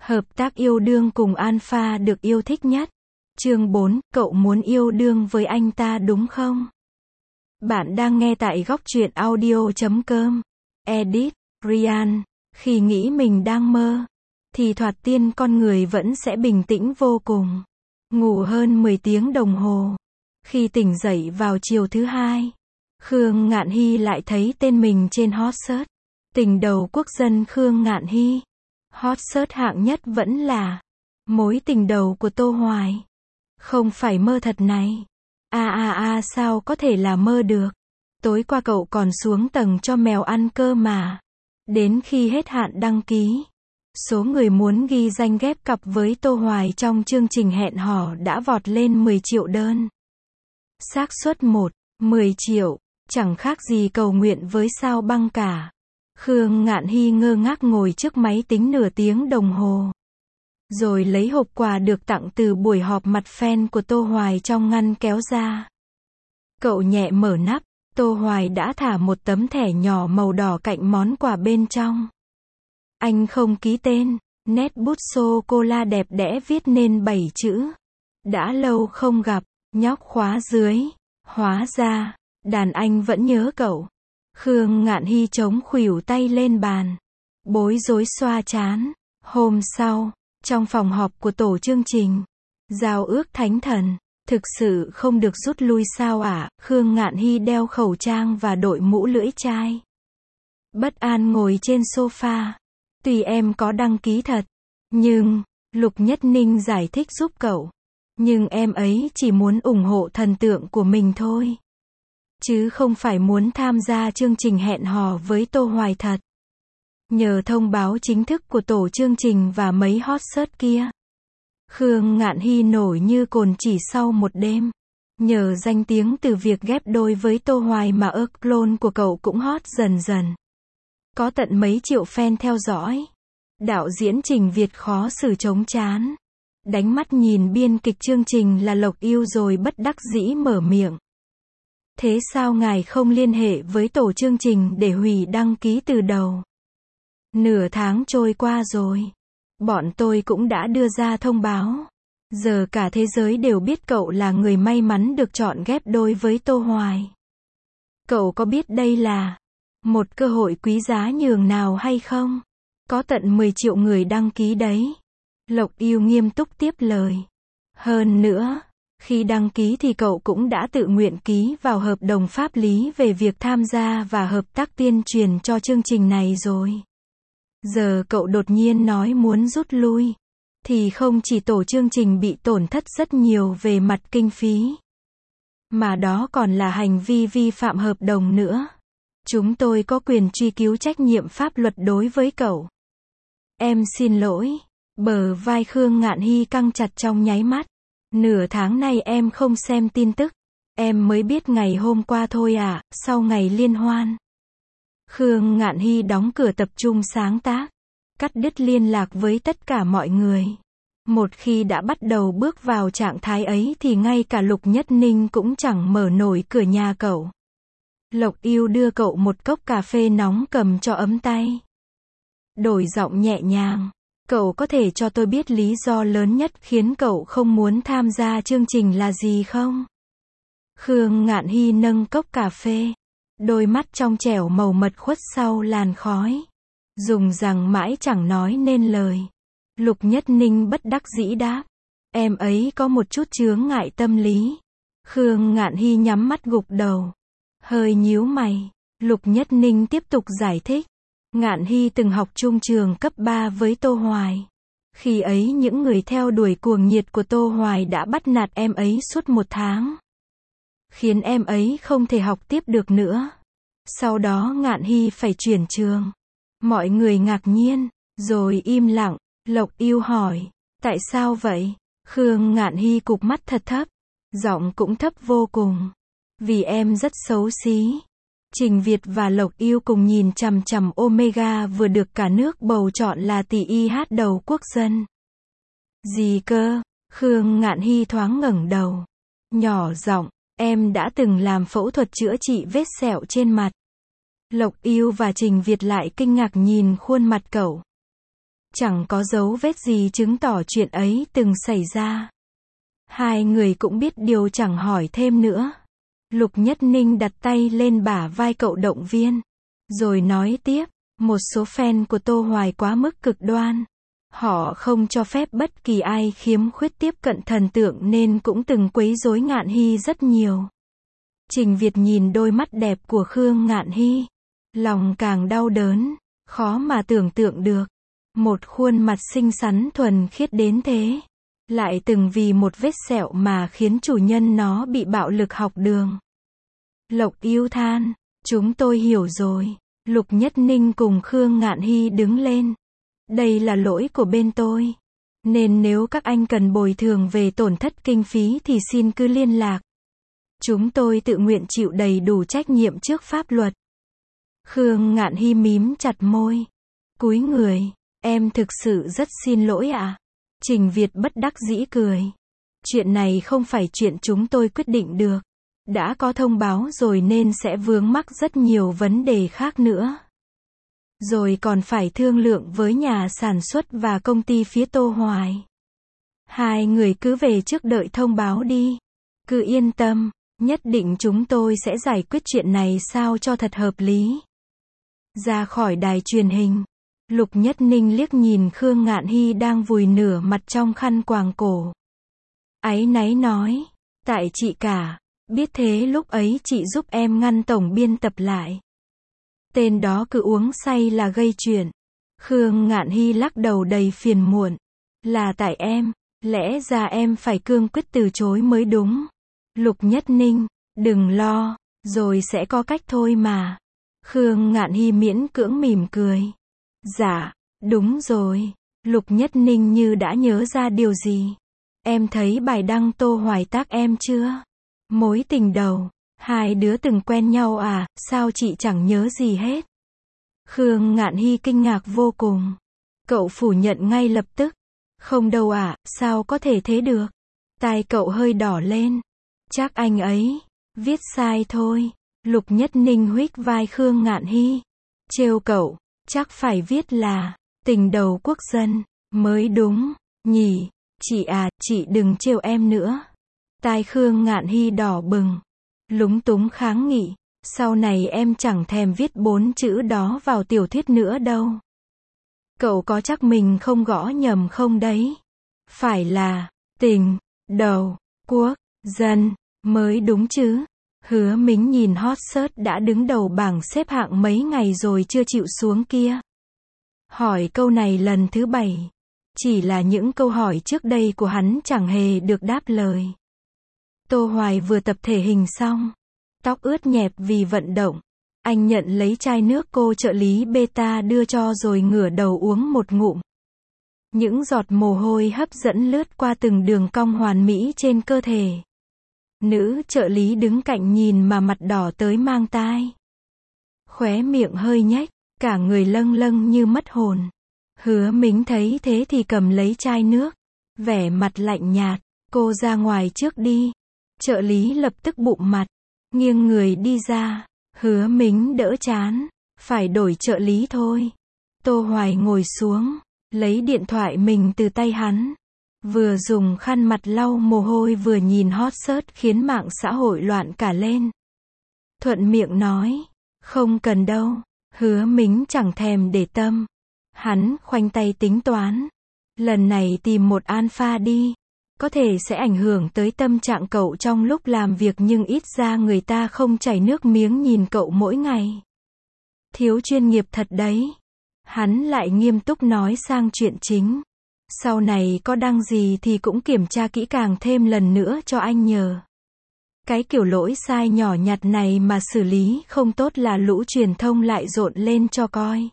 Hợp tác yêu đương cùng Alpha được yêu thích nhất. Chương 4, cậu muốn yêu đương với anh ta đúng không? Bạn đang nghe tại góc truyện audio.com. Edit, Ryan. Khi nghĩ mình đang mơ, thì thoạt tiên con người vẫn sẽ bình tĩnh vô cùng. Ngủ hơn 10 tiếng đồng hồ. Khi tỉnh dậy vào chiều thứ hai, Khương Ngạn Hy lại thấy tên mình trên hot search. Tình đầu quốc dân Khương Ngạn Hy. Hot search hạng nhất vẫn là mối tình đầu của Tô Hoài. Không phải mơ thật này. Sao có thể là mơ được. Tối qua cậu còn xuống tầng cho mèo ăn cơ mà. Đến khi hết hạn đăng ký, số người muốn ghi danh ghép cặp với Tô Hoài trong chương trình hẹn hò đã vọt lên 10 triệu đơn. Xác suất 1, 10 triệu, chẳng khác gì cầu nguyện với sao băng cả. Khương Ngạn Hy ngơ ngác ngồi trước máy tính nửa tiếng đồng hồ. Rồi lấy hộp quà được tặng từ buổi họp mặt fan của Tô Hoài trong ngăn kéo ra. Cậu nhẹ mở nắp, Tô Hoài đã thả một tấm thẻ nhỏ màu đỏ cạnh món quà bên trong. Anh không ký tên, nét bút sô-cô-la đẹp đẽ viết nên 7 chữ. Đã lâu không gặp, nhóc khóa dưới. Hóa ra, đàn anh vẫn nhớ cậu. Khương Ngạn Hy chống khuỷu tay lên bàn, bối rối xoa trán. Hôm sau, trong phòng họp của tổ chương trình, giao ước thánh thần, thực sự không được rút lui sao ạ? Khương Ngạn Hy đeo khẩu trang và đội mũ lưỡi chai. Bất an ngồi trên sofa. Tuy em có đăng ký thật, nhưng, Lục Nhất Ninh giải thích giúp cậu. Nhưng em ấy chỉ muốn ủng hộ thần tượng của mình thôi. Chứ không phải muốn tham gia chương trình hẹn hò với Tô Hoài thật. Nhờ thông báo chính thức của tổ chương trình và mấy hot search kia, Khương Ngạn Hy nổi như cồn chỉ sau một đêm. Nhờ danh tiếng từ việc ghép đôi với Tô Hoài mà clone của cậu cũng hot dần dần. Có tận mấy triệu fan theo dõi. Đạo diễn Trình Việt khó xử chống chán. Đánh mắt nhìn biên kịch chương trình là Lộc Yêu rồi bất đắc dĩ mở miệng. Thế sao ngài không liên hệ với tổ chương trình để hủy đăng ký từ đầu? Nửa tháng trôi qua rồi. Bọn tôi cũng đã đưa ra thông báo. Giờ cả thế giới đều biết cậu là người may mắn được chọn ghép đôi với Tô Hoài. Cậu có biết đây là một cơ hội quý giá nhường nào hay không? Có tận 10 triệu người đăng ký đấy. Lộc Yêu nghiêm túc tiếp lời. Hơn nữa, khi đăng ký thì cậu cũng đã tự nguyện ký vào hợp đồng pháp lý về việc tham gia và hợp tác tuyên truyền cho chương trình này rồi. Giờ cậu đột nhiên nói muốn rút lui, thì không chỉ tổ chương trình bị tổn thất rất nhiều về mặt kinh phí, mà đó còn là hành vi vi phạm hợp đồng nữa. Chúng tôi có quyền truy cứu trách nhiệm pháp luật đối với cậu. Em xin lỗi. Bờ vai Khương Ngạn Hy căng chặt trong nháy mắt. Nửa tháng nay em không xem tin tức. Em mới biết ngày hôm qua thôi à, sau ngày liên hoan. Khương Ngạn Hy đóng cửa tập trung sáng tác. Cắt đứt liên lạc với tất cả mọi người. Một khi đã bắt đầu bước vào trạng thái ấy thì ngay cả Lục Nhất Ninh cũng chẳng mở nổi cửa nhà cậu. Lộc Yêu đưa cậu một cốc cà phê nóng cầm cho ấm tay. Đổi giọng nhẹ nhàng. Cậu có thể cho tôi biết lý do lớn nhất khiến cậu không muốn tham gia chương trình là gì không? Khương Ngạn Hy nâng cốc cà phê. Đôi mắt trong trẻo màu mật khuất sau làn khói. Dùng rằng mãi chẳng nói nên lời. Lục Nhất Ninh bất đắc dĩ đáp. Em ấy có một chút chướng ngại tâm lý. Khương Ngạn Hy nhắm mắt gục đầu. Hơi nhíu mày. Lục Nhất Ninh tiếp tục giải thích. Ngạn Hy từng học chung trường cấp 3 với Tô Hoài. Khi ấy những người theo đuổi cuồng nhiệt của Tô Hoài đã bắt nạt em ấy suốt 1 tháng. Khiến em ấy không thể học tiếp được nữa. Sau đó Ngạn Hy phải chuyển trường. Mọi người ngạc nhiên, rồi im lặng. Lộc Yêu hỏi, tại sao vậy? Khương Ngạn Hy cụp mắt thật thấp. Giọng cũng thấp vô cùng. Vì em rất xấu xí. Trình Việt và Lộc Yêu cùng nhìn chằm chằm Omega vừa được cả nước bầu chọn là tỷ y hát đầu quốc dân. Gì cơ? Khương Ngạn Hy thoáng ngẩng đầu. Nhỏ giọng, em đã từng làm phẫu thuật chữa trị vết sẹo trên mặt. Lộc Yêu và Trình Việt lại kinh ngạc nhìn khuôn mặt cậu. Chẳng có dấu vết gì chứng tỏ chuyện ấy từng xảy ra. Hai người cũng biết điều chẳng hỏi thêm nữa. Lục Nhất Ninh đặt tay lên bả vai cậu động viên. Rồi nói tiếp, một số fan của Tô Hoài quá mức cực đoan. Họ không cho phép bất kỳ ai khiếm khuyết tiếp cận thần tượng nên cũng từng quấy rối Ngạn Hy rất nhiều. Trình Việt nhìn đôi mắt đẹp của Khương Ngạn Hy. Lòng càng đau đớn, khó mà tưởng tượng được. Một khuôn mặt xinh xắn thuần khiết đến thế. Lại từng vì một vết sẹo mà khiến chủ nhân nó bị bạo lực học đường. Lộc Yêu than, chúng tôi hiểu rồi. Lục Nhất Ninh cùng Khương Ngạn Hy đứng lên. Đây là lỗi của bên tôi. Nên nếu các anh cần bồi thường về tổn thất kinh phí thì xin cứ liên lạc. Chúng tôi tự nguyện chịu đầy đủ trách nhiệm trước pháp luật. Khương Ngạn Hy mím chặt môi. Cúi người, em thực sự rất xin lỗi ạ. Trình Việt bất đắc dĩ cười. Chuyện này không phải chuyện chúng tôi quyết định được. Đã có thông báo rồi nên sẽ vướng mắc rất nhiều vấn đề khác nữa. Rồi còn phải thương lượng với nhà sản xuất và công ty phía Tô Hoài. Hai người cứ về trước đợi thông báo đi. Cứ yên tâm, nhất định chúng tôi sẽ giải quyết chuyện này sao cho thật hợp lý. Ra khỏi đài truyền hình, Lục Nhất Ninh liếc nhìn Khương Ngạn Hy đang vùi nửa mặt trong khăn quàng cổ. Áy náy nói, tại chị cả, biết thế lúc ấy chị giúp em ngăn tổng biên tập lại. Tên đó cứ uống say là gây chuyện. Khương Ngạn Hy lắc đầu đầy phiền muộn. Là tại em, lẽ ra em phải cương quyết từ chối mới đúng. Lục Nhất Ninh, đừng lo, rồi sẽ có cách thôi mà. Khương Ngạn Hy miễn cưỡng mỉm cười. Dạ, đúng rồi. Lục Nhất Ninh như đã nhớ ra điều gì. Em thấy bài đăng Tô Hoài tác em chưa? Mối tình đầu. Hai đứa từng quen nhau à, sao chị chẳng nhớ gì hết? Khương Ngạn Hy kinh ngạc vô cùng. Cậu phủ nhận ngay lập tức. Không đâu ạ, sao có thể thế được? Tai cậu hơi đỏ lên. Chắc anh ấy viết sai thôi. Lục Nhất Ninh huých vai Khương Ngạn Hy. Trêu cậu, chắc phải viết là tình đầu quốc dân mới đúng nhỉ? Chị à, chị đừng trêu em nữa. Tai Khương Ngạn Hy đỏ bừng. Lúng túng kháng nghị, sau này em chẳng thèm viết 4 chữ đó vào tiểu thuyết nữa đâu. Cậu có chắc mình không gõ nhầm không đấy? Phải là tình đầu quốc dân mới đúng chứ. Hứa Mính nhìn hot search đã đứng đầu bảng xếp hạng mấy ngày rồi chưa chịu xuống kia. Hỏi câu này lần thứ 7. Chỉ là những câu hỏi trước đây của hắn chẳng hề được đáp lời. Tô Hoài vừa tập thể hình xong. Tóc ướt nhẹp vì vận động. Anh nhận lấy chai nước cô trợ lý Beta đưa cho rồi ngửa đầu uống một ngụm. Những giọt mồ hôi hấp dẫn lướt qua từng đường cong hoàn mỹ trên cơ thể. Nữ trợ lý đứng cạnh nhìn mà mặt đỏ tới mang tai. Khóe miệng hơi nhếch, cả người lâng lâng như mất hồn. Hứa Mính thấy thế thì cầm lấy chai nước. Vẻ mặt lạnh nhạt, cô ra ngoài trước đi. Trợ lý lập tức bụm mặt, nghiêng người đi ra. Hứa Mính đỡ chán, phải đổi trợ lý thôi. Tô Hoài ngồi xuống, lấy điện thoại mình từ tay hắn. Vừa dùng khăn mặt lau mồ hôi vừa nhìn hot search khiến mạng xã hội loạn cả lên. Thuận miệng nói, không cần đâu. Hứa Mính chẳng thèm để tâm. Hắn khoanh tay tính toán. Lần này tìm một alpha đi. Có thể sẽ ảnh hưởng tới tâm trạng cậu trong lúc làm việc nhưng ít ra người ta không chảy nước miếng nhìn cậu mỗi ngày. Thiếu chuyên nghiệp thật đấy. Hắn lại nghiêm túc nói sang chuyện chính. Sau này có đăng gì thì cũng kiểm tra kỹ càng thêm lần nữa cho anh nhờ. Cái kiểu lỗi sai nhỏ nhặt này mà xử lý không tốt là lũ truyền thông lại rộn lên cho coi.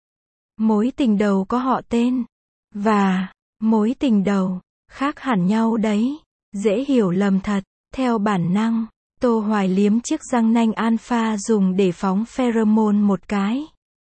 Mối tình đầu có họ tên. Và mối tình đầu khác hẳn nhau đấy. Dễ hiểu lầm thật. Theo bản năng, Tô Hoài liếm chiếc răng nanh alpha dùng để phóng pheromone một cái.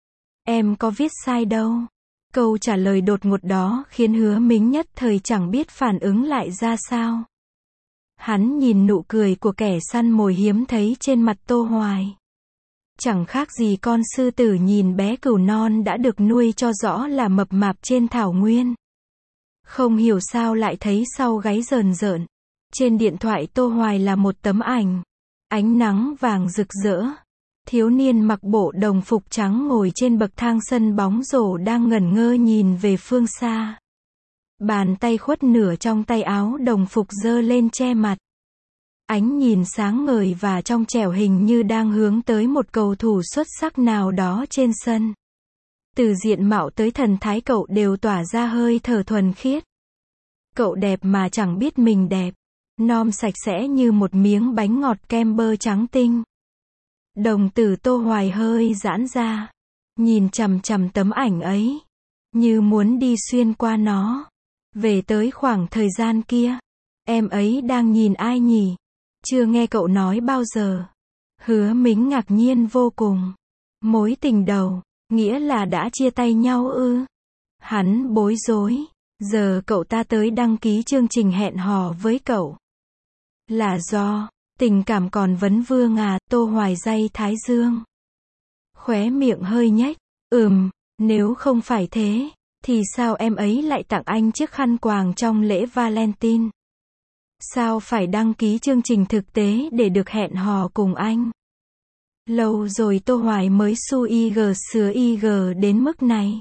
Em có viết sai đâu. Câu trả lời đột ngột đó khiến Hứa Mính nhất thời chẳng biết phản ứng lại ra sao. Hắn nhìn nụ cười của kẻ săn mồi hiếm thấy trên mặt Tô Hoài. Chẳng khác gì con sư tử nhìn bé cừu non đã được nuôi cho rõ là mập mạp trên thảo nguyên. Không hiểu sao lại thấy sau gáy rờn rợn. Trên điện thoại Tô Hoài là một tấm ảnh. Ánh nắng vàng rực rỡ. Thiếu niên mặc bộ đồng phục trắng ngồi trên bậc thang sân bóng rổ đang ngẩn ngơ nhìn về phương xa. Bàn tay khuất nửa trong tay áo đồng phục giơ lên che mặt. Ánh nhìn sáng ngời và trong trẻo hình như đang hướng tới một cầu thủ xuất sắc nào đó trên sân. Từ diện mạo tới thần thái cậu đều tỏa ra hơi thở thuần khiết. Cậu đẹp mà chẳng biết mình đẹp. Non sạch sẽ như một miếng bánh ngọt kem bơ trắng tinh. Đồng tử Tô Hoài hơi giãn ra. Nhìn chằm chằm tấm ảnh ấy. Như muốn đi xuyên qua nó. Về tới khoảng thời gian kia. Em ấy đang nhìn ai nhỉ? Chưa nghe cậu nói bao giờ. Hứa Mính ngạc nhiên vô cùng. Mối tình đầu, nghĩa là đã chia tay nhau ư? Hắn bối rối. Giờ cậu ta tới đăng ký chương trình hẹn hò với cậu. Là do, tình cảm còn vấn vương à? Tô Hoài day thái dương. Khóe miệng hơi nhếch. Nếu không phải thế, thì sao em ấy lại tặng anh chiếc khăn quàng trong lễ Valentine? Sao phải đăng ký chương trình thực tế để được hẹn hò cùng anh? Lâu rồi Tô Hoài mới sửa IG đến mức này.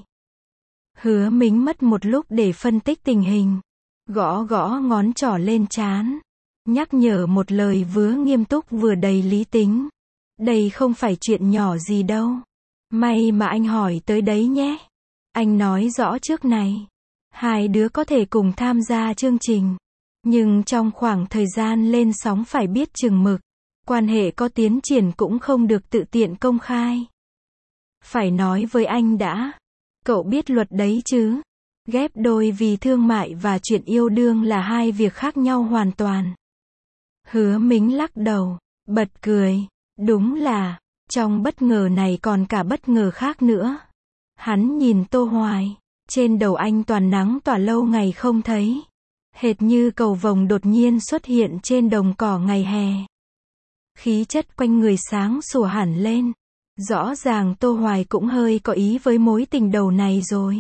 Hứa Mính mất một lúc để phân tích tình hình. Gõ ngón trỏ lên trán. Nhắc nhở một lời vừa nghiêm túc vừa đầy lý tính. Đây không phải chuyện nhỏ gì đâu. May mà anh hỏi tới đấy nhé. Anh nói rõ trước này. Hai đứa có thể cùng tham gia chương trình. Nhưng trong khoảng thời gian lên sóng phải biết chừng mực. Quan hệ có tiến triển cũng không được tự tiện công khai. Phải nói với anh đã. Cậu biết luật đấy chứ? Ghép đôi vì thương mại và chuyện yêu đương là hai việc khác nhau hoàn toàn. Hứa Mính lắc đầu, bật cười. Đúng là, trong bất ngờ này còn cả bất ngờ khác nữa. Hắn nhìn Tô Hoài. Trên đầu anh toàn nắng tỏa lâu ngày không thấy. Hệt như cầu vồng đột nhiên xuất hiện trên đồng cỏ ngày hè. Khí chất quanh người sáng sủa hẳn lên. Rõ ràng Tô Hoài cũng hơi có ý với mối tình đầu này rồi.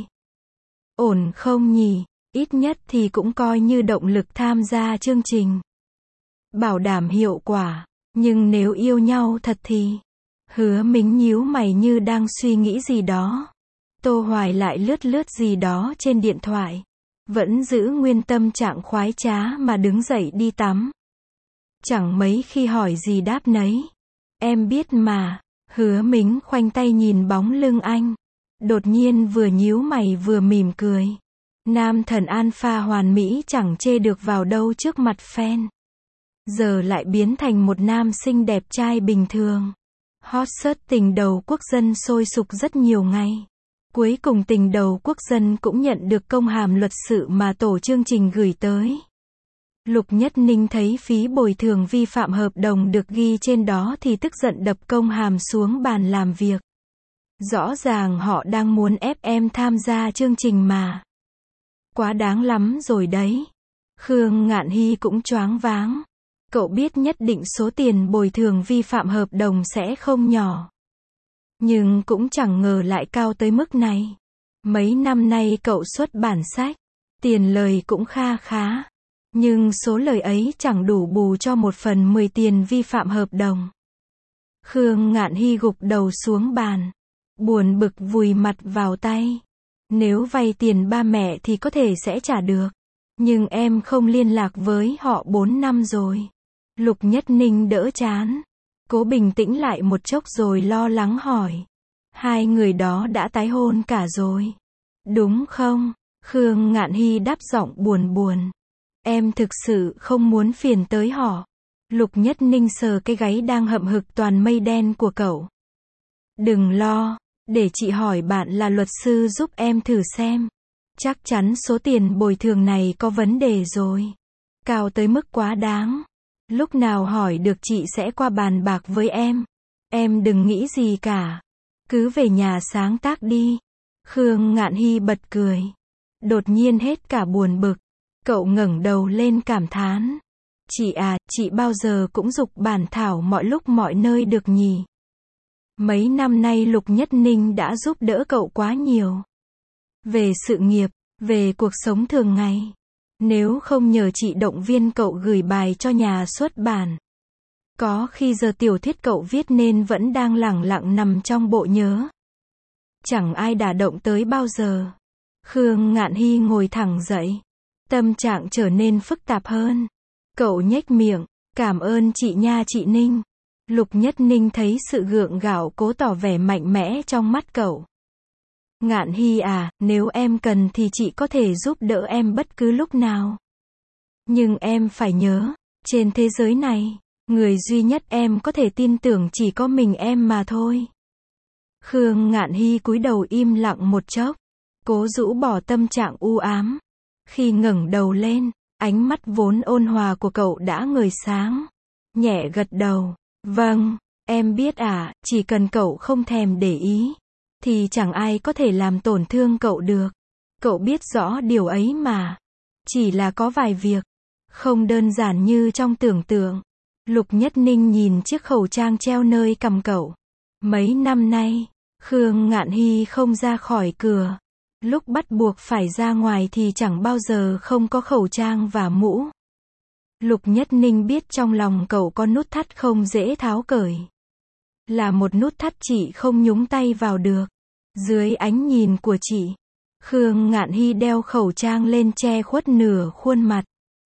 Ổn không nhỉ? Ít nhất thì cũng coi như động lực tham gia chương trình. Bảo đảm hiệu quả. Nhưng nếu yêu nhau thật thì... Hứa Mính nhíu mày như đang suy nghĩ gì đó. Tô Hoài lại lướt gì đó trên điện thoại. Vẫn giữ nguyên tâm trạng khoái trá mà đứng dậy đi tắm. Chẳng mấy khi hỏi gì đáp nấy. Em biết mà. Hứa Mính khoanh tay nhìn bóng lưng anh. Đột nhiên vừa nhíu mày vừa mỉm cười. Nam thần alpha hoàn mỹ chẳng chê được vào đâu trước mặt fan. Giờ lại biến thành một nam sinh đẹp trai bình thường. Hot search tình đầu quốc dân sôi sục rất nhiều ngày. Cuối cùng tình đầu quốc dân cũng nhận được công hàm luật sự mà tổ chương trình gửi tới. Lục Nhất Ninh thấy phí bồi thường vi phạm hợp đồng được ghi trên đó thì tức giận đập công hàm xuống bàn làm việc. Rõ ràng họ đang muốn ép em tham gia chương trình mà. Quá đáng lắm rồi đấy. Khương Ngạn Hy cũng choáng váng. Cậu biết nhất định số tiền bồi thường vi phạm hợp đồng sẽ không nhỏ. Nhưng cũng chẳng ngờ lại cao tới mức này. Mấy năm nay cậu xuất bản sách. Tiền lời cũng kha khá. Nhưng số lời ấy chẳng đủ bù cho 1/10 tiền vi phạm hợp đồng. Khương Ngạn Hy gục đầu xuống bàn. Buồn bực vùi mặt vào tay. Nếu vay tiền ba mẹ thì có thể sẽ trả được. Nhưng em không liên lạc với họ 4 năm rồi. Lục Nhất Ninh đỡ chán. Cố bình tĩnh lại một chốc rồi lo lắng hỏi. Hai người đó đã tái hôn cả rồi. Đúng không? Khương Ngạn Hy đáp giọng buồn. Em thực sự không muốn phiền tới họ. Lục Nhất Ninh sờ cái gáy đang hậm hực toàn mây đen của cậu. Đừng lo, để chị hỏi bạn là luật sư giúp em thử xem. Chắc chắn số tiền bồi thường này có vấn đề rồi. Cao tới mức quá đáng. Lúc nào hỏi được chị sẽ qua bàn bạc với em. Em đừng nghĩ gì cả. Cứ về nhà sáng tác đi. Khương Ngạn Hy bật cười. Đột nhiên hết cả buồn bực. Cậu ngẩng đầu lên cảm thán. Chị à, chị bao giờ cũng giục bản thảo mọi lúc mọi nơi được nhỉ? Mấy năm nay Lục Nhất Ninh đã giúp đỡ cậu quá nhiều. Về sự nghiệp, về cuộc sống thường ngày. Nếu không nhờ chị động viên cậu gửi bài cho nhà xuất bản, có khi giờ tiểu thuyết cậu viết nên vẫn đang lẳng lặng nằm trong bộ nhớ. Chẳng ai đả động tới bao giờ. Khương Ngạn Hy ngồi thẳng dậy. Tâm trạng trở nên phức tạp hơn. Cậu nhếch miệng, cảm ơn chị nha chị Ninh. Lục Nhất Ninh thấy sự gượng gạo cố tỏ vẻ mạnh mẽ trong mắt cậu. Ngạn Hy à, nếu em cần thì chị có thể giúp đỡ em bất cứ lúc nào. Nhưng em phải nhớ, trên thế giới này, người duy nhất em có thể tin tưởng chỉ có mình em mà thôi. Khương Ngạn Hy cúi đầu im lặng một chốc, cố rũ bỏ tâm trạng u ám. Khi ngẩng đầu lên, ánh mắt vốn ôn hòa của cậu đã ngời sáng. Nhẹ gật đầu, vâng, em biết à, chỉ cần cậu không thèm để ý, thì chẳng ai có thể làm tổn thương cậu được. Cậu biết rõ điều ấy mà. Chỉ là có vài việc, không đơn giản như trong tưởng tượng. Lục Nhất Ninh nhìn chiếc khẩu trang treo nơi cằm cậu. Mấy năm nay, Khương Ngạn Hy không ra khỏi cửa. Lúc bắt buộc phải ra ngoài thì chẳng bao giờ không có khẩu trang và mũ. Lục Nhất Ninh biết trong lòng cậu có nút thắt không dễ tháo cởi. Là một nút thắt chị không nhúng tay vào được. Dưới ánh nhìn của chị, Khương Ngạn Hy đeo khẩu trang lên che khuất nửa khuôn mặt.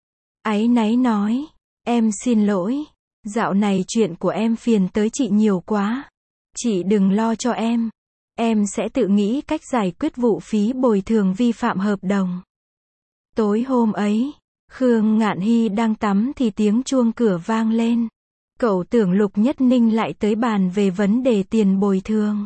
Áy náy nói, em xin lỗi, dạo này chuyện của em phiền tới chị nhiều quá. Chị đừng lo cho em sẽ tự nghĩ cách giải quyết vụ phí bồi thường vi phạm hợp đồng. Tối hôm ấy, Khương Ngạn Hy đang tắm thì tiếng chuông cửa vang lên. Cậu tưởng Lục Nhất Ninh lại tới bàn về vấn đề tiền bồi thường,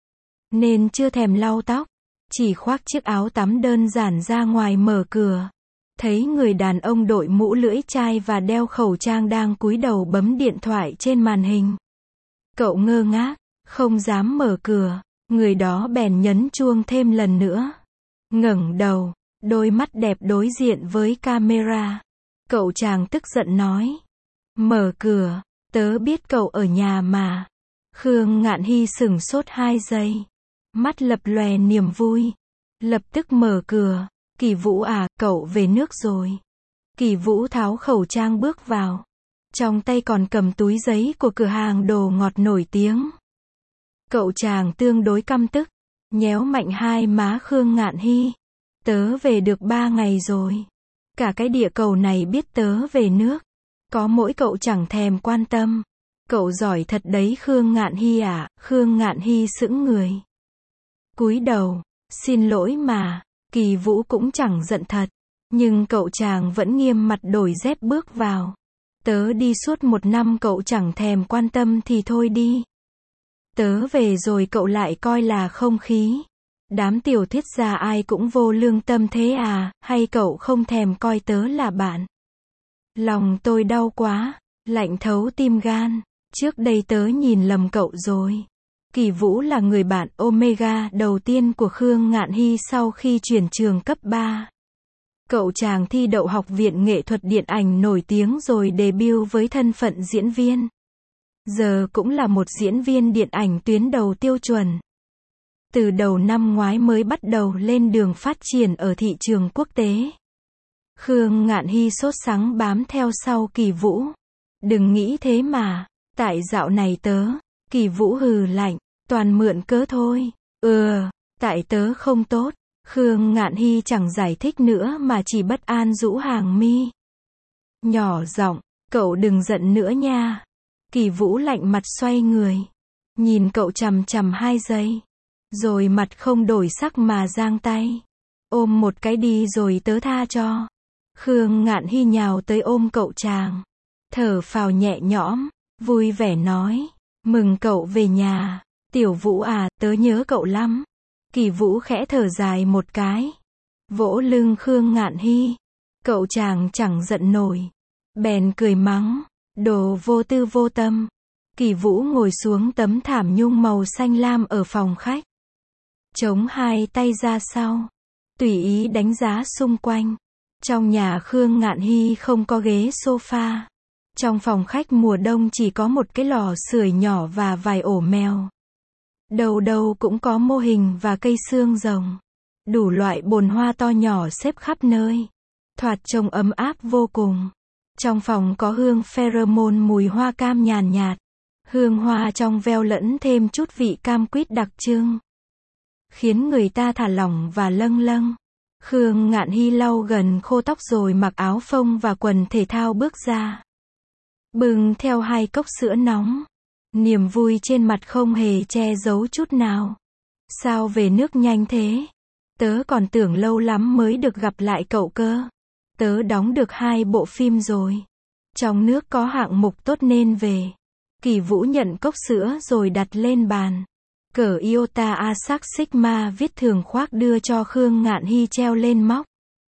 nên chưa thèm lau tóc, chỉ khoác chiếc áo tắm đơn giản ra ngoài mở cửa. Thấy người đàn ông đội mũ lưỡi chai và đeo khẩu trang đang cúi đầu bấm điện thoại trên màn hình. Cậu ngơ ngác, không dám mở cửa, người đó bèn nhấn chuông thêm lần nữa. Ngẩng đầu, đôi mắt đẹp đối diện với camera. Cậu chàng tức giận nói, mở cửa, tớ biết cậu ở nhà mà. Khương Ngạn Hy sửng sốt 2 giây. Mắt lập lòe niềm vui. Lập tức mở cửa. Kỳ Vũ à, cậu về nước rồi. Kỳ Vũ tháo khẩu trang bước vào. Trong tay còn cầm túi giấy của cửa hàng đồ ngọt nổi tiếng. Cậu chàng tương đối căm tức. Nhéo mạnh hai má Khương Ngạn Hy. Tớ về được 3 ngày rồi. Cả cái địa cầu này biết tớ về nước. Có mỗi cậu chẳng thèm quan tâm. Cậu giỏi thật đấy Khương Ngạn Hy à. Khương Ngạn Hy sững người. Cúi đầu, xin lỗi mà. Kỳ Vũ cũng chẳng giận thật. Nhưng cậu chàng vẫn nghiêm mặt đổi dép bước vào. Tớ đi suốt 1 năm cậu chẳng thèm quan tâm thì thôi đi. Tớ về rồi cậu lại coi là không khí. Đám tiểu thuyết gia ai cũng vô lương tâm thế à, hay cậu không thèm coi tớ là bạn. Lòng tôi đau quá, lạnh thấu tim gan. Trước đây tớ nhìn lầm cậu rồi. Kỳ Vũ là người bạn Omega đầu tiên của Khương Ngạn Hy sau khi chuyển trường cấp 3. Cậu chàng thi đậu Học viện Nghệ thuật Điện ảnh nổi tiếng rồi debut với thân phận diễn viên. Giờ cũng là một diễn viên điện ảnh tuyến đầu tiêu chuẩn. Từ đầu năm ngoái mới bắt đầu lên đường phát triển ở thị trường quốc tế. Khương Ngạn Hy sốt sắng bám theo sau Kỳ Vũ. Đừng nghĩ thế mà, tại dạo này tớ, Kỳ Vũ hừ lạnh, toàn mượn cớ thôi. Tại tớ không tốt. Khương Ngạn Hy chẳng giải thích nữa mà chỉ bất an rũ hàng mi. Nhỏ giọng, cậu đừng giận nữa nha. Kỳ Vũ lạnh mặt xoay người. Nhìn cậu chằm chằm 2 giây. Rồi mặt không đổi sắc mà giang tay. Ôm một cái đi rồi tớ tha cho. Khương Ngạn Hy nhào tới ôm cậu chàng. Thở phào nhẹ nhõm, vui vẻ nói. Mừng cậu về nhà. Tiểu Vũ à, tớ nhớ cậu lắm. Kỳ Vũ khẽ thở dài một cái. Vỗ lưng Khương Ngạn Hy. Cậu chàng chẳng giận nổi. Bèn cười mắng. Đồ vô tư vô tâm. Kỳ Vũ ngồi xuống tấm thảm nhung màu xanh lam ở phòng khách. Chống 2 tay ra sau. Tùy ý đánh giá xung quanh. Trong nhà Khương Ngạn Hy không có ghế sofa. Trong phòng khách mùa đông chỉ có một cái lò sưởi nhỏ và vài ổ mèo. Đầu đầu cũng có mô hình và cây xương rồng. Đủ loại bồn hoa to nhỏ xếp khắp nơi. Thoạt trông ấm áp vô cùng. Trong phòng có hương pheromone mùi hoa cam nhàn nhạt. Hương hoa trong veo lẫn thêm chút vị cam quýt đặc trưng, khiến người ta thả lỏng và lâng lâng. Khương Ngạn Hy lau gần khô tóc rồi mặc áo phông và quần thể thao bước ra. Bưng theo 2 cốc sữa nóng. Niềm vui trên mặt không hề che giấu chút nào. Sao về nước nhanh thế? Tớ còn tưởng lâu lắm mới được gặp lại cậu cơ. Tớ đóng được 2 bộ phim rồi. Trong nước có hạng mục tốt nên về. Kỳ Vũ nhận cốc sữa rồi đặt lên bàn. Cờ Iota Asac Sigma viết thường khoác đưa cho Khương Ngạn Hy treo lên móc.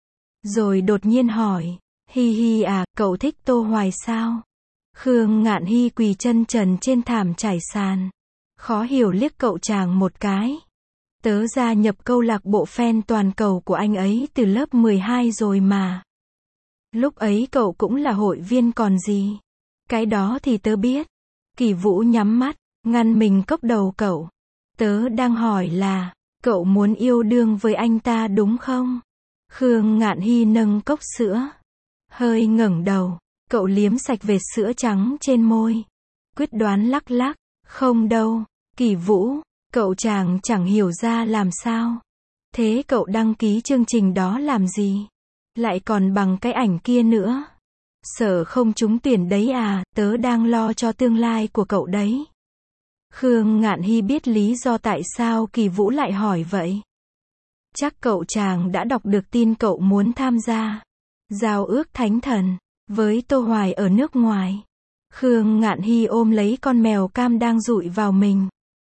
Rồi đột nhiên hỏi, Hi Hi à, cậu thích Tô Hoài sao? Khương Ngạn Hy quỳ chân trần trên thảm trải sàn. Khó hiểu liếc cậu chàng một cái. Tớ gia nhập câu lạc bộ fan toàn cầu của anh ấy từ lớp 12 rồi mà. Lúc ấy cậu cũng là hội viên còn gì. Cái đó thì tớ biết. Kỳ Vũ nhắm mắt, ngăn mình cốc đầu cậu. Tớ đang hỏi là, cậu muốn yêu đương với anh ta đúng không? Khương Ngạn Hy nâng cốc sữa. Hơi ngẩng đầu, cậu liếm sạch vệt sữa trắng trên môi. Quyết đoán lắc lắc, không đâu, Kỳ Vũ, cậu chàng chẳng hiểu ra làm sao. Thế cậu đăng ký chương trình đó làm gì? Lại còn bằng cái ảnh kia nữa. Sợ không trúng tuyển đấy à, tớ đang lo cho tương lai của cậu đấy. Khương Ngạn Hy biết lý do tại sao Kỳ Vũ lại hỏi vậy. Chắc cậu chàng đã đọc được tin cậu muốn tham gia giao ước thánh thần với Tô Hoài ở nước ngoài. Khương Ngạn Hy ôm lấy con mèo cam đang dụi vào mình.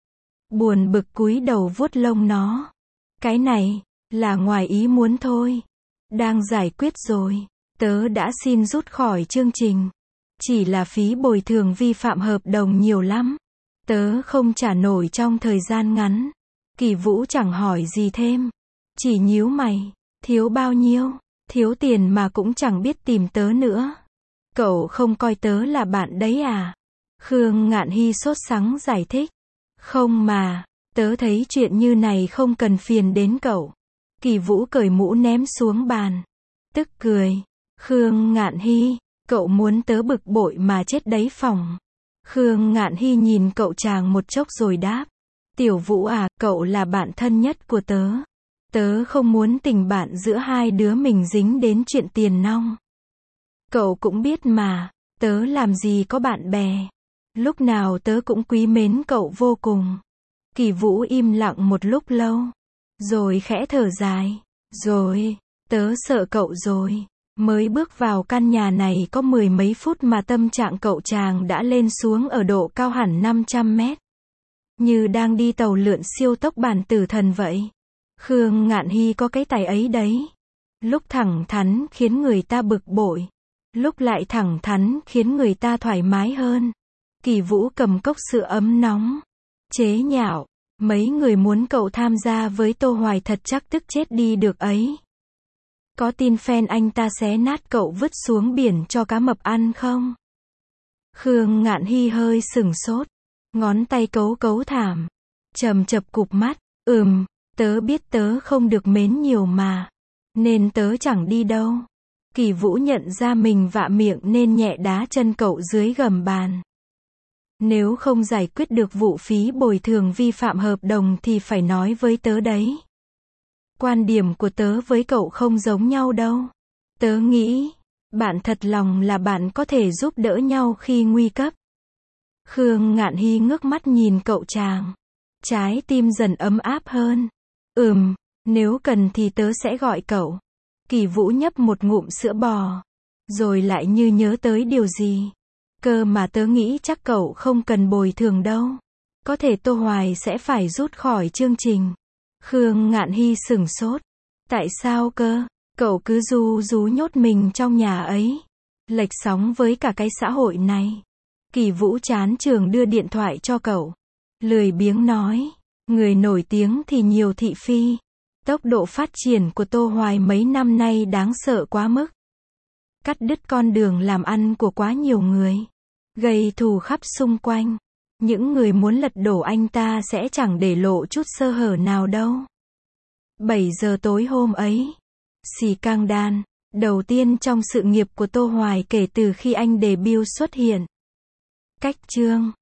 Buồn bực cúi đầu vuốt lông nó. Cái này là ngoài ý muốn thôi. Đang giải quyết rồi. Tớ đã xin rút khỏi chương trình. Chỉ là phí bồi thường vi phạm hợp đồng nhiều lắm. Tớ không trả nổi trong thời gian ngắn. Kỳ Vũ chẳng hỏi gì thêm. Chỉ nhíu mày. Thiếu bao nhiêu? Thiếu tiền mà cũng chẳng biết tìm tớ nữa. Cậu không coi tớ là bạn đấy à? Khương Ngạn Hy sốt sắng giải thích. Không mà, tớ thấy chuyện như này không cần phiền đến cậu. Kỳ Vũ cởi mũ ném xuống bàn. Tức cười. Khương Ngạn Hy, cậu muốn tớ bực bội mà chết đấy phòng. Khương Ngạn Hy nhìn cậu chàng một chốc rồi đáp. Tiểu Vũ à, cậu là bạn thân nhất của tớ. Tớ không muốn tình bạn giữa hai đứa mình dính đến chuyện tiền nong. Cậu cũng biết mà, tớ làm gì có bạn bè. Lúc nào tớ cũng quý mến cậu vô cùng. Kỳ Vũ im lặng một lúc lâu. Rồi khẽ thở dài. Rồi, tớ sợ cậu rồi. Mới bước vào căn nhà này có 10 mấy phút mà tâm trạng cậu chàng đã lên xuống ở độ cao hẳn 500 mét. Như đang đi tàu lượn siêu tốc bản tử thần vậy. Khương Ngạn Hy có cái tài ấy đấy. Lúc thẳng thắn khiến người ta bực bội. Lúc lại thẳng thắn khiến người ta thoải mái hơn. Kỳ Vũ cầm cốc sữa ấm nóng. Chế nhạo. Mấy người muốn cậu tham gia với Tô Hoài thật chắc tức chết đi được ấy. Có tin fan anh ta xé nát cậu vứt xuống biển cho cá mập ăn không? Khương Ngạn Hy hơi sửng sốt. Ngón tay cấu cấu thảm. Chầm chập cụp mắt. Tớ biết tớ không được mến nhiều mà. Nên tớ chẳng đi đâu. Kỳ Vũ nhận ra mình vạ miệng nên nhẹ đá chân cậu dưới gầm bàn. Nếu không giải quyết được vụ phí bồi thường vi phạm hợp đồng thì phải nói với tớ đấy. Quan điểm của tớ với cậu không giống nhau đâu. Tớ nghĩ, bạn thật lòng là bạn có thể giúp đỡ nhau khi nguy cấp. Khương Ngạn Hy ngước mắt nhìn cậu chàng. Trái tim dần ấm áp hơn. Nếu cần thì tớ sẽ gọi cậu. Kỳ Vũ nhấp một ngụm sữa bò. Rồi lại như nhớ tới điều gì. Cơ mà tớ nghĩ chắc cậu không cần bồi thường đâu. Có thể Tô Hoài sẽ phải rút khỏi chương trình. Khương Ngạn Hy sửng sốt. Tại sao cơ? Cậu cứ ru rú nhốt mình trong nhà ấy. Lệch sóng với cả cái xã hội này. Kỳ Vũ chán chường đưa điện thoại cho cậu. Lười biếng nói. Người nổi tiếng thì nhiều thị phi. Tốc độ phát triển của Tô Hoài mấy năm nay đáng sợ quá mức. Cắt đứt con đường làm ăn của quá nhiều người. Gây thù khắp xung quanh. Những người muốn lật đổ anh ta sẽ chẳng để lộ chút sơ hở nào đâu. 7 giờ tối hôm ấy, Scandal, đầu tiên trong sự nghiệp của Tô Hoài kể từ khi anh debut xuất hiện. Cách chương